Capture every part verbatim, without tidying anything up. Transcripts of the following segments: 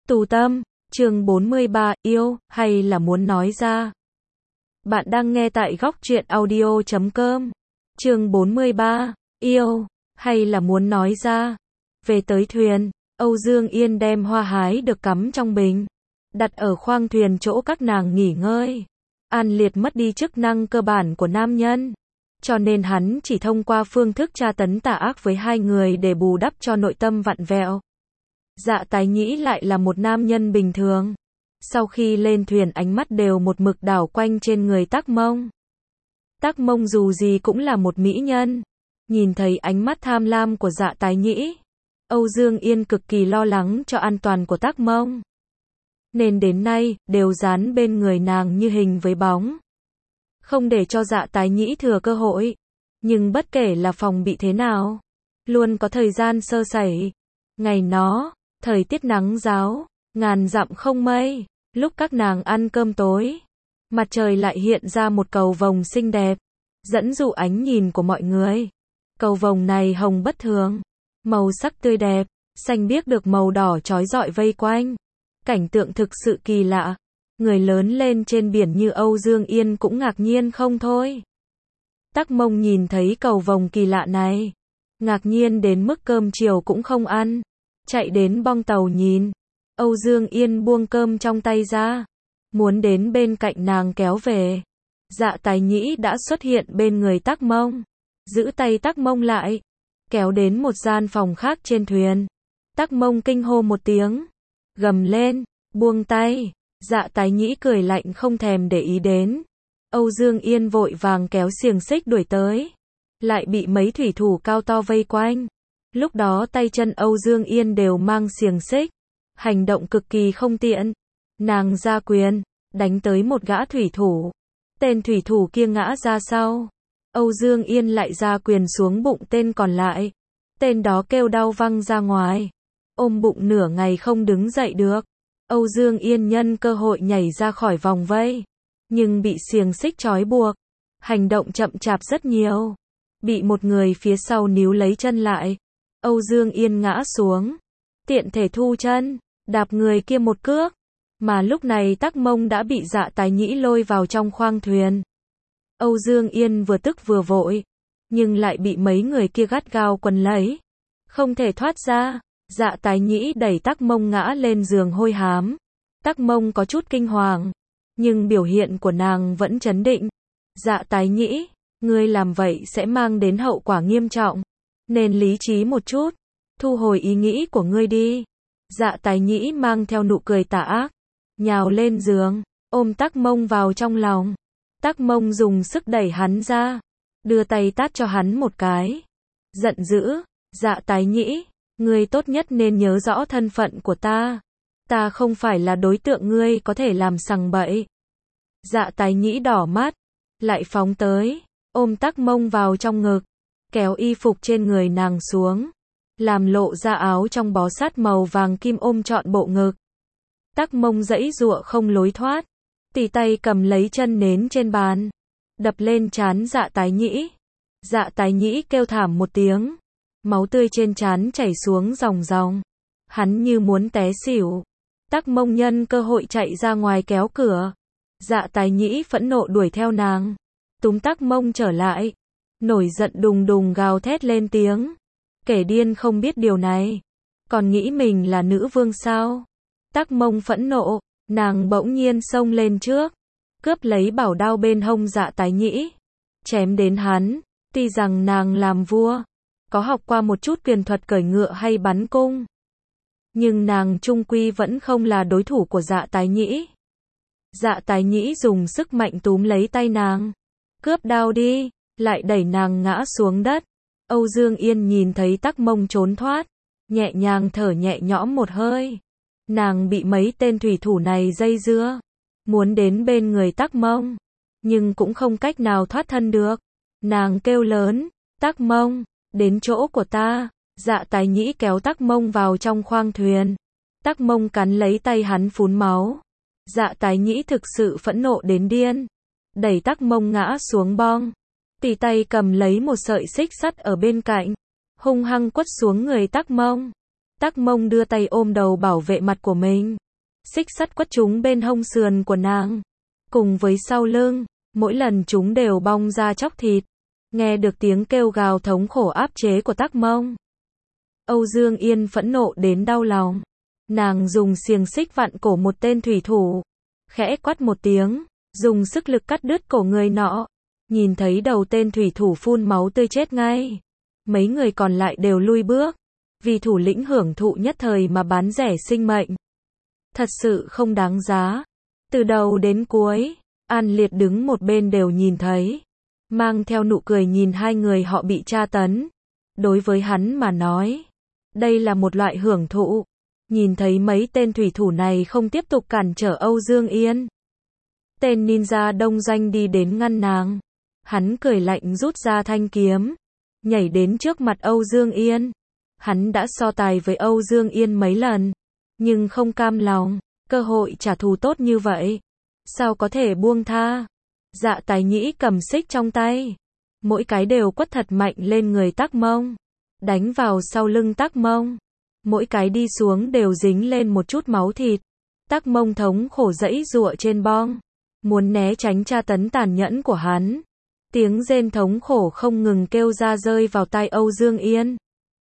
Tù Tâm, chương bốn mươi ba, yêu, hay là muốn nói ra. Bạn đang nghe tại góc truyện audio chấm com. Chương bốn mươi ba, yêu, hay là muốn nói ra. Về tới thuyền, Âu Dương Yên đem hoa hái được cắm trong bình, đặt ở khoang thuyền chỗ các nàng nghỉ ngơi. An Liệt mất đi chức năng cơ bản của nam nhân, cho nên hắn chỉ thông qua phương thức tra tấn tà ác với hai người để bù đắp cho nội tâm vặn vẹo. Dạ Tái Nhĩ lại là một nam nhân bình thường. Sau khi lên thuyền ánh mắt đều một mực đảo quanh trên người Tắc Mông. Tắc Mông dù gì cũng là một mỹ nhân. Nhìn thấy ánh mắt tham lam của Dạ Tái Nhĩ, Âu Dương Yên cực kỳ lo lắng cho an toàn của Tắc Mông. Nên đến nay, đều dán bên người nàng như hình với bóng. Không để cho Dạ Tái Nhĩ thừa cơ hội. Nhưng bất kể là phòng bị thế nào, luôn có thời gian sơ sẩy. Ngày nó, thời tiết nắng ráo, ngàn dặm không mây, lúc các nàng ăn cơm tối, mặt trời lại hiện ra một cầu vồng xinh đẹp, dẫn dụ ánh nhìn của mọi người. Cầu vồng này hồng bất thường, màu sắc tươi đẹp, xanh biếc được màu đỏ chói rọi vây quanh. Cảnh tượng thực sự kỳ lạ. Người lớn lên trên biển như Âu Dương Yên cũng ngạc nhiên không thôi. Tắc Mông nhìn thấy cầu vồng kỳ lạ này, ngạc nhiên đến mức cơm chiều cũng không ăn, chạy đến bong tàu nhìn. Âu Dương Yên buông cơm trong tay ra, muốn đến bên cạnh nàng kéo về. Dạ Tái Nhĩ đã xuất hiện bên người Tắc Mông, giữ tay Tắc Mông lại, kéo đến một gian phòng khác trên thuyền. Tắc Mông kinh hô một tiếng, gầm lên, buông tay. Dạ Tái Nhĩ cười lạnh không thèm để ý đến. Âu Dương Yên vội vàng kéo xiềng xích đuổi tới, lại bị mấy thủy thủ cao to vây quanh. Lúc đó tay chân Âu Dương Yên đều mang xiềng xích, hành động cực kỳ không tiện. Nàng ra quyền, đánh tới một gã thủy thủ. Tên thủy thủ kia ngã ra sau. Âu Dương Yên lại ra quyền xuống bụng tên còn lại. Tên đó kêu đau văng ra ngoài, ôm bụng nửa ngày không đứng dậy được. Âu Dương Yên nhân cơ hội nhảy ra khỏi vòng vây, nhưng bị xiềng xích trói buộc, hành động chậm chạp rất nhiều, bị một người phía sau níu lấy chân lại. Âu Dương Yên ngã xuống, tiện thể thu chân, đạp người kia một cước, mà lúc này Tắc Mông đã bị Dạ Tái Nhĩ lôi vào trong khoang thuyền. Âu Dương Yên vừa tức vừa vội, nhưng lại bị mấy người kia gắt gao quấn lấy, không thể thoát ra. Dạ Tái Nhĩ đẩy Tắc Mông ngã lên giường hôi hám. Tắc Mông có chút kinh hoàng, nhưng biểu hiện của nàng vẫn trấn định. Dạ Tái Nhĩ, ngươi làm vậy sẽ mang đến hậu quả nghiêm trọng, nên lý trí một chút, thu hồi ý nghĩ của ngươi đi. Dạ Tái Nhĩ mang theo nụ cười tà ác, nhào lên giường, ôm Tắc Mông vào trong lòng. Tắc Mông dùng sức đẩy hắn ra, đưa tay tát cho hắn một cái. Giận dữ, Dạ Tái Nhĩ, ngươi tốt nhất nên nhớ rõ thân phận của ta. Ta không phải là đối tượng ngươi có thể làm sằng bậy. Dạ Tái Nhĩ đỏ mắt, lại phóng tới, ôm Tắc Mông vào trong ngực, kéo y phục trên người nàng xuống, làm lộ ra áo trong bó sát màu vàng kim ôm trọn bộ ngực. Tắc Mông giãy giụa không lối thoát, tì tay cầm lấy chân nến trên bàn, đập lên trán Dạ Tái Nhĩ. Dạ Tái Nhĩ kêu thảm một tiếng, máu tươi trên trán chảy xuống ròng ròng, hắn như muốn té xỉu. Tắc Mông nhân cơ hội chạy ra ngoài kéo cửa. Dạ Tái Nhĩ phẫn nộ đuổi theo nàng, túm Tắc Mông trở lại, nổi giận đùng đùng gào thét lên tiếng. Kẻ điên không biết điều này, còn nghĩ mình là nữ vương sao? Tắc Mông phẫn nộ, nàng bỗng nhiên xông lên trước, cướp lấy bảo đao bên hông Dạ Tái Nhĩ, chém đến hắn. Tuy rằng nàng làm vua, có học qua một chút quyền thuật cởi ngựa hay bắn cung, nhưng nàng chung quy vẫn không là đối thủ của Dạ Tái Nhĩ. Dạ Tái Nhĩ dùng sức mạnh túm lấy tay nàng, cướp đao đi, lại đẩy nàng ngã xuống đất. Âu Dương Yên nhìn thấy Tắc Mông trốn thoát, nhẹ nhàng thở nhẹ nhõm một hơi. Nàng bị mấy tên thủy thủ này dây dưa, muốn đến bên người Tắc Mông, nhưng cũng không cách nào thoát thân được. Nàng kêu lớn, Tắc Mông, đến chỗ của ta. Dạ Tái Nhĩ kéo Tắc Mông vào trong khoang thuyền. Tắc Mông cắn lấy tay hắn phun máu. Dạ Tái Nhĩ thực sự phẫn nộ đến điên, đẩy Tắc Mông ngã xuống bong, tì tay cầm lấy một sợi xích sắt ở bên cạnh, hung hăng quất xuống người Tắc Mông. Tắc Mông đưa tay ôm đầu bảo vệ mặt của mình. Xích sắt quất chúng bên hông sườn của nàng. Cùng với sau lưng, mỗi lần chúng đều bong ra chóc thịt. Nghe được tiếng kêu gào thống khổ áp chế của Tắc Mông. Âu Dương Yên phẫn nộ đến đau lòng. Nàng dùng xiềng xích vặn cổ một tên thủy thủ. Khẽ quát một tiếng, dùng sức lực cắt đứt cổ người nọ. Nhìn thấy đầu tên thủy thủ phun máu tươi chết ngay. Mấy người còn lại đều lui bước. Vì thủ lĩnh hưởng thụ nhất thời mà bán rẻ sinh mệnh. Thật sự không đáng giá. Từ đầu đến cuối, An Liệt đứng một bên đều nhìn thấy. Mang theo nụ cười nhìn hai người họ bị tra tấn. Đối với hắn mà nói, đây là một loại hưởng thụ. Nhìn thấy mấy tên thủy thủ này không tiếp tục cản trở Âu Dương Yên. Tên ninja đông doanh đi đến ngăn nàng. Hắn cười lạnh rút ra thanh kiếm. Nhảy đến trước mặt Âu Dương Yên. Hắn đã so tài với Âu Dương Yên mấy lần. Nhưng không cam lòng. Cơ hội trả thù tốt như vậy. Sao có thể buông tha. Dạ Tái Nhĩ cầm xích trong tay. Mỗi cái đều quất thật mạnh lên người Tắc Mông. Đánh vào sau lưng Tắc Mông. Mỗi cái đi xuống đều dính lên một chút máu thịt. Tắc Mông thống khổ giãy giụa trên bong. Muốn né tránh tra tấn tàn nhẫn của hắn. Tiếng rên thống khổ không ngừng kêu ra rơi vào tai Âu Dương Yên.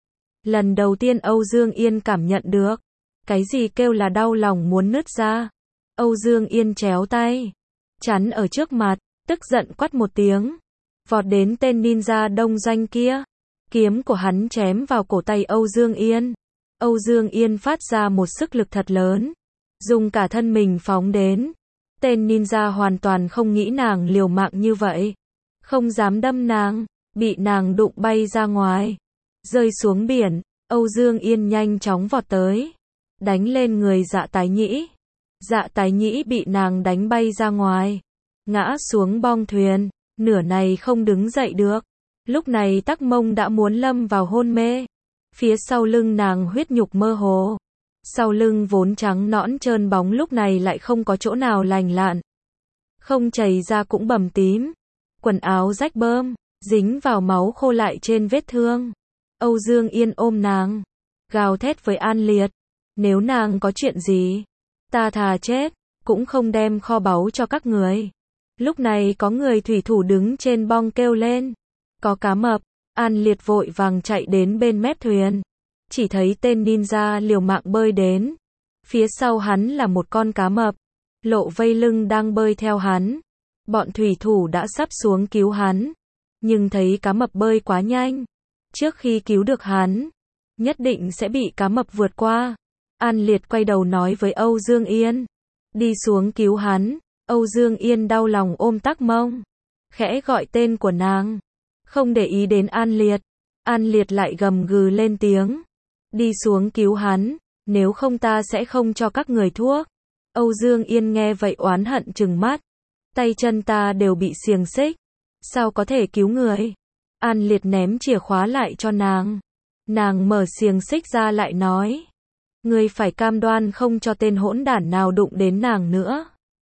Lần đầu tiên Âu Dương Yên cảm nhận được. Cái gì kêu là đau lòng muốn nứt ra. Âu Dương Yên chéo tay. Chắn ở trước mặt. Tức giận quát một tiếng. Vọt đến tên ninja đông doanh kia. Kiếm của hắn chém vào cổ tay Âu Dương Yên. Âu Dương Yên phát ra một sức lực thật lớn. Dùng cả thân mình phóng đến. Tên ninja hoàn toàn không nghĩ nàng liều mạng như vậy. Không dám đâm nàng. Bị nàng đụng bay ra ngoài. Rơi xuống biển. Âu Dương Yên nhanh chóng vọt tới. Đánh lên người Dạ Tái Nhĩ. Dạ Tái Nhĩ bị nàng đánh bay ra ngoài. Ngã xuống bong thuyền. Nửa này không đứng dậy được. Lúc này Tắc Mông đã muốn lâm vào hôn mê. Phía sau lưng nàng huyết nhục mơ hồ. Sau lưng vốn trắng nõn trơn bóng lúc này lại không có chỗ nào lành lặn. Không chảy ra cũng bầm tím. Quần áo rách bơm, dính vào máu khô lại trên vết thương. Âu Dương Yên ôm nàng. Gào thét với An Liệt. Nếu nàng có chuyện gì, ta thà chết, cũng không đem kho báu cho các người. Lúc này có người thủy thủ đứng trên bong kêu lên. Có cá mập. An Liệt vội vàng chạy đến bên mép thuyền. Chỉ thấy tên ninja liều mạng bơi đến. Phía sau hắn là một con cá mập. Lộ vây lưng đang bơi theo hắn. Bọn thủy thủ đã sắp xuống cứu hắn. Nhưng thấy cá mập bơi quá nhanh. Trước khi cứu được hắn, nhất định sẽ bị cá mập vượt qua. An Liệt quay đầu nói với Âu Dương Yên. Đi xuống cứu hắn. Âu Dương Yên đau lòng ôm Tắc Mông. Khẽ gọi tên của nàng. Không để ý đến An Liệt. An Liệt lại gầm gừ lên tiếng. Đi xuống cứu hắn. Nếu không ta sẽ không cho các người thuốc. Âu Dương Yên nghe vậy oán hận trừng mắt. Tay chân ta đều bị xiềng xích. Sao có thể cứu người? An Liệt ném chìa khóa lại cho nàng. Nàng mở xiềng xích ra lại nói. Người phải cam đoan không cho tên hỗn đản nào đụng đến nàng nữa.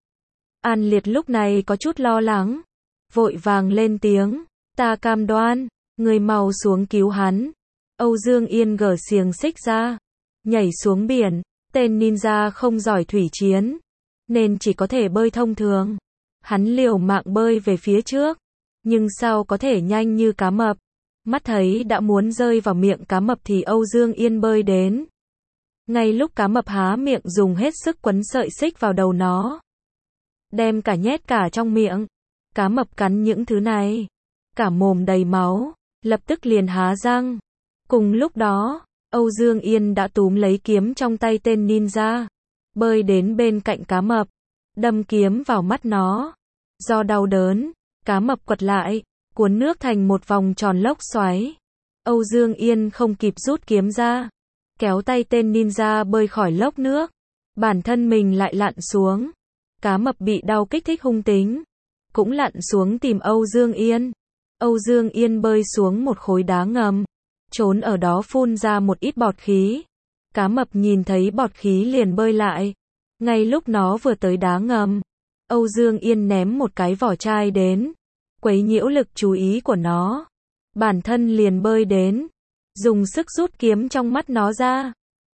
An Liệt lúc này có chút lo lắng. Vội vàng lên tiếng. Ta cam đoan. Người mau xuống cứu hắn. Âu Dương Yên gỡ xiềng xích ra. Nhảy xuống biển. Tên ninja không giỏi thủy chiến. Nên chỉ có thể bơi thông thường. Hắn liều mạng bơi về phía trước. Nhưng sao có thể nhanh như cá mập. Mắt thấy đã muốn rơi vào miệng cá mập thì Âu Dương Yên bơi đến. Ngay lúc cá mập há miệng dùng hết sức quấn sợi xích vào đầu nó. Đem cả nhét cả trong miệng. Cá mập cắn những thứ này. Cả mồm đầy máu. Lập tức liền há răng. Cùng lúc đó, Âu Dương Yên đã túm lấy kiếm trong tay tên ninja. Bơi đến bên cạnh cá mập. Đâm kiếm vào mắt nó. Do đau đớn, cá mập quật lại. Cuốn nước thành một vòng tròn lốc xoáy. Âu Dương Yên không kịp rút kiếm ra. Kéo tay tên ninja bơi khỏi lốc nước. Bản thân mình lại lặn xuống. Cá mập bị đau kích thích hung tính. Cũng lặn xuống tìm Âu Dương Yên. Âu Dương Yên bơi xuống một khối đá ngầm. Trốn ở đó phun ra một ít bọt khí. Cá mập nhìn thấy bọt khí liền bơi lại. Ngay lúc nó vừa tới đá ngầm. Âu Dương Yên ném một cái vỏ chai đến. Quấy nhiễu lực chú ý của nó. Bản thân liền bơi đến. Dùng sức rút kiếm trong mắt nó ra.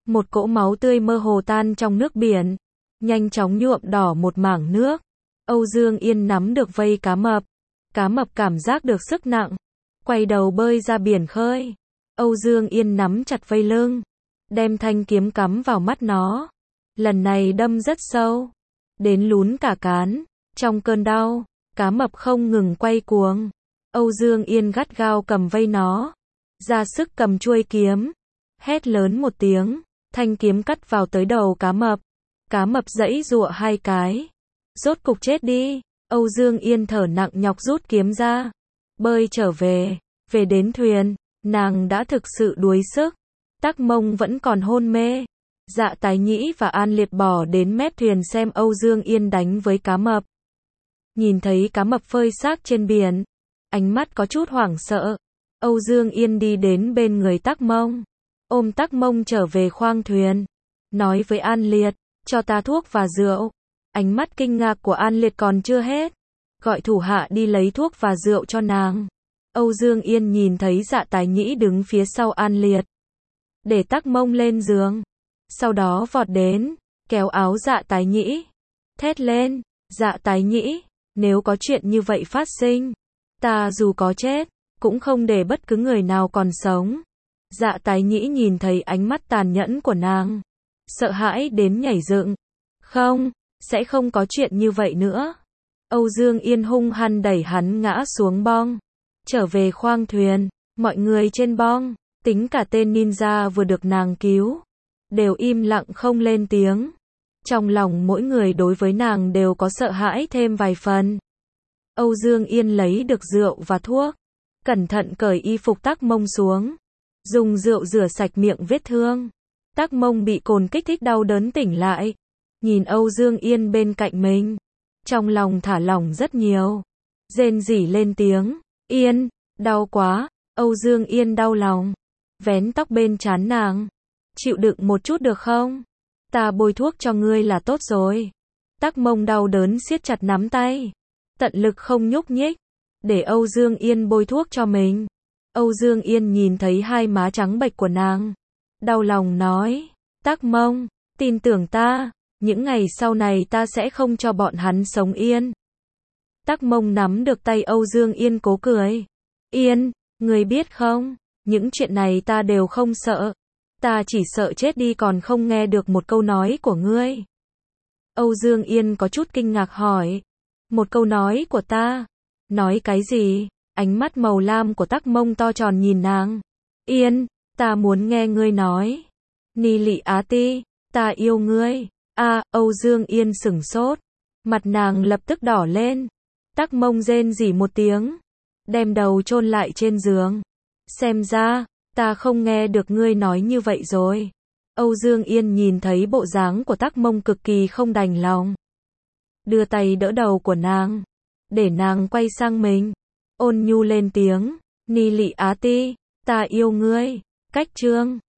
Một cỗ máu tươi mơ hồ tan trong nước biển, nhanh chóng nhuộm đỏ một mảng nước. Âu Dương Yên nắm được vây cá mập. Cá mập cảm giác được sức nặng, quay đầu bơi ra biển khơi. Âu Dương Yên nắm chặt vây lưng, đem thanh kiếm cắm vào mắt nó. Lần này đâm rất sâu, đến lún cả cán. Trong cơn đau, cá mập không ngừng quay cuồng. Âu Dương Yên gắt gao cầm vây nó, ra sức cầm chuôi kiếm, hét lớn một tiếng, thanh kiếm cắt vào tới đầu cá mập. Cá mập giãy giụa hai cái, rốt cục chết đi. Âu Dương Yên thở nặng nhọc rút kiếm ra, bơi trở về. Về đến thuyền, nàng đã thực sự đuối sức. Tắc Mông vẫn còn hôn mê. Dạ Tái Nhĩ và An Liệt bỏ đến mép thuyền xem Âu Dương Yên đánh với cá mập. Nhìn thấy cá mập phơi xác trên biển, ánh mắt có chút hoảng sợ. Âu Dương Yên đi đến bên người Tắc Mông, ôm Tắc Mông trở về khoang thuyền, nói với An Liệt, cho ta thuốc và rượu. Ánh mắt kinh ngạc của An Liệt còn chưa hết, gọi thủ hạ đi lấy thuốc và rượu cho nàng. Âu Dương Yên nhìn thấy Dạ Tái Nhĩ đứng phía sau An Liệt, để Tắc Mông lên giường, sau đó vọt đến, kéo áo Dạ Tái Nhĩ, thét lên, Dạ Tái Nhĩ, nếu có chuyện như vậy phát sinh, ta dù có chết, cũng không để bất cứ người nào còn sống. Dạ Tái Nhĩ nhìn thấy ánh mắt tàn nhẫn của nàng, sợ hãi đến nhảy dựng. Không, sẽ không có chuyện như vậy nữa. Âu Dương Yên hung hăng đẩy hắn ngã xuống bong. Trở về khoang thuyền, mọi người trên bong, tính cả tên ninja vừa được nàng cứu, đều im lặng không lên tiếng. Trong lòng mỗi người đối với nàng đều có sợ hãi thêm vài phần. Âu Dương Yên lấy được rượu và thuốc, cẩn thận cởi y phục Tắc Mông xuống, dùng rượu rửa sạch miệng vết thương. Tắc Mông bị cồn kích thích đau đớn tỉnh lại, nhìn Âu Dương Yên bên cạnh mình, trong lòng thả lỏng rất nhiều, rên rỉ lên tiếng, Yên, đau quá. Âu Dương Yên đau lòng, vén tóc bên trán nàng, chịu đựng một chút được không? Ta bôi thuốc cho ngươi là tốt rồi. Tắc Mông đau đớn siết chặt nắm tay, tận lực không nhúc nhích, để Âu Dương Yên bôi thuốc cho mình. Âu Dương Yên nhìn thấy hai má trắng bệch của nàng, đau lòng nói, Tắc Mông, tin tưởng ta, những ngày sau này ta sẽ không cho bọn hắn sống yên. Tắc Mông nắm được tay Âu Dương Yên cố cười, Yên, ngươi biết không, những chuyện này ta đều không sợ, ta chỉ sợ chết đi còn không nghe được một câu nói của ngươi. Âu Dương Yên có chút kinh ngạc hỏi, một câu nói của ta? Nói cái gì? Ánh mắt màu lam của Tắc Mông to tròn nhìn nàng. Yên, ta muốn nghe ngươi nói. Ni Lị Á Ti, ta yêu ngươi. A, à, Âu Dương Yên sửng sốt, mặt nàng lập tức đỏ lên. Tắc Mông rên rỉ một tiếng, đem đầu chôn lại trên giường. Xem ra, ta không nghe được ngươi nói như vậy rồi. Âu Dương Yên nhìn thấy bộ dáng của Tắc Mông cực kỳ không đành lòng, đưa tay đỡ đầu của nàng, để nàng quay sang mình, ôn nhu lên tiếng, Ni Lị Á Ti, ta yêu ngươi. Cách chương